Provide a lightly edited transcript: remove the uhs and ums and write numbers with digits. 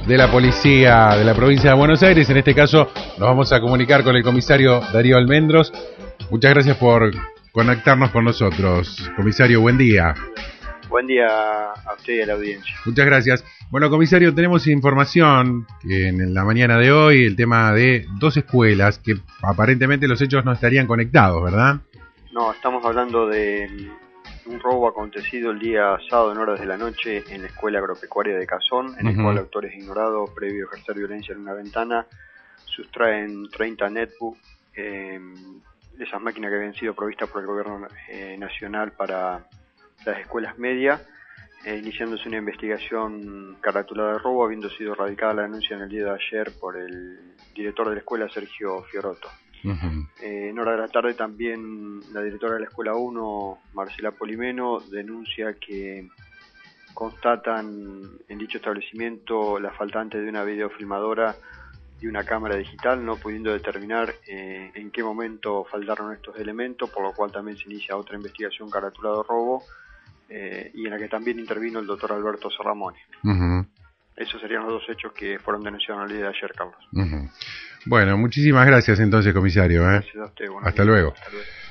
de la policía de la provincia de Buenos Aires. En este caso nos vamos a comunicar con el comisario Darío Almendros. Muchas gracias por conectarnos con nosotros. Comisario, buen día. Buen día a usted y a la audiencia. Muchas gracias. Bueno, comisario, tenemos información que en la mañana de hoy, el tema de 2 escuelas que aparentemente los hechos no estarían conectados, ¿verdad? No, estamos hablando de un robo acontecido el día sábado en horas de la noche en la Escuela Agropecuaria de Cazón, en el cual autores ignorados, previo a ejercer violencia en una ventana, sustraen 30 netbook, esas máquinas que habían sido provistas por el gobierno nacional para las escuelas medias, iniciándose una investigación caratulada de robo, habiendo sido radicada la denuncia en el día de ayer por el director de la escuela, Sergio Fiorotto. En hora de la tarde también la directora de la Escuela 1, Marcela Polimeno, denuncia que constatan en dicho establecimiento la faltante de una videofilmadora y una cámara digital, no pudiendo determinar en qué momento faltaron estos elementos, por lo cual también se inicia otra investigación caratulada de robo, y en la que también intervino el doctor Alberto Serramone. Esos serían los 2 hechos que fueron denunciados en el día de ayer, Carlos. Bueno, muchísimas gracias entonces, comisario. Gracias a usted. Hasta luego. Hasta luego.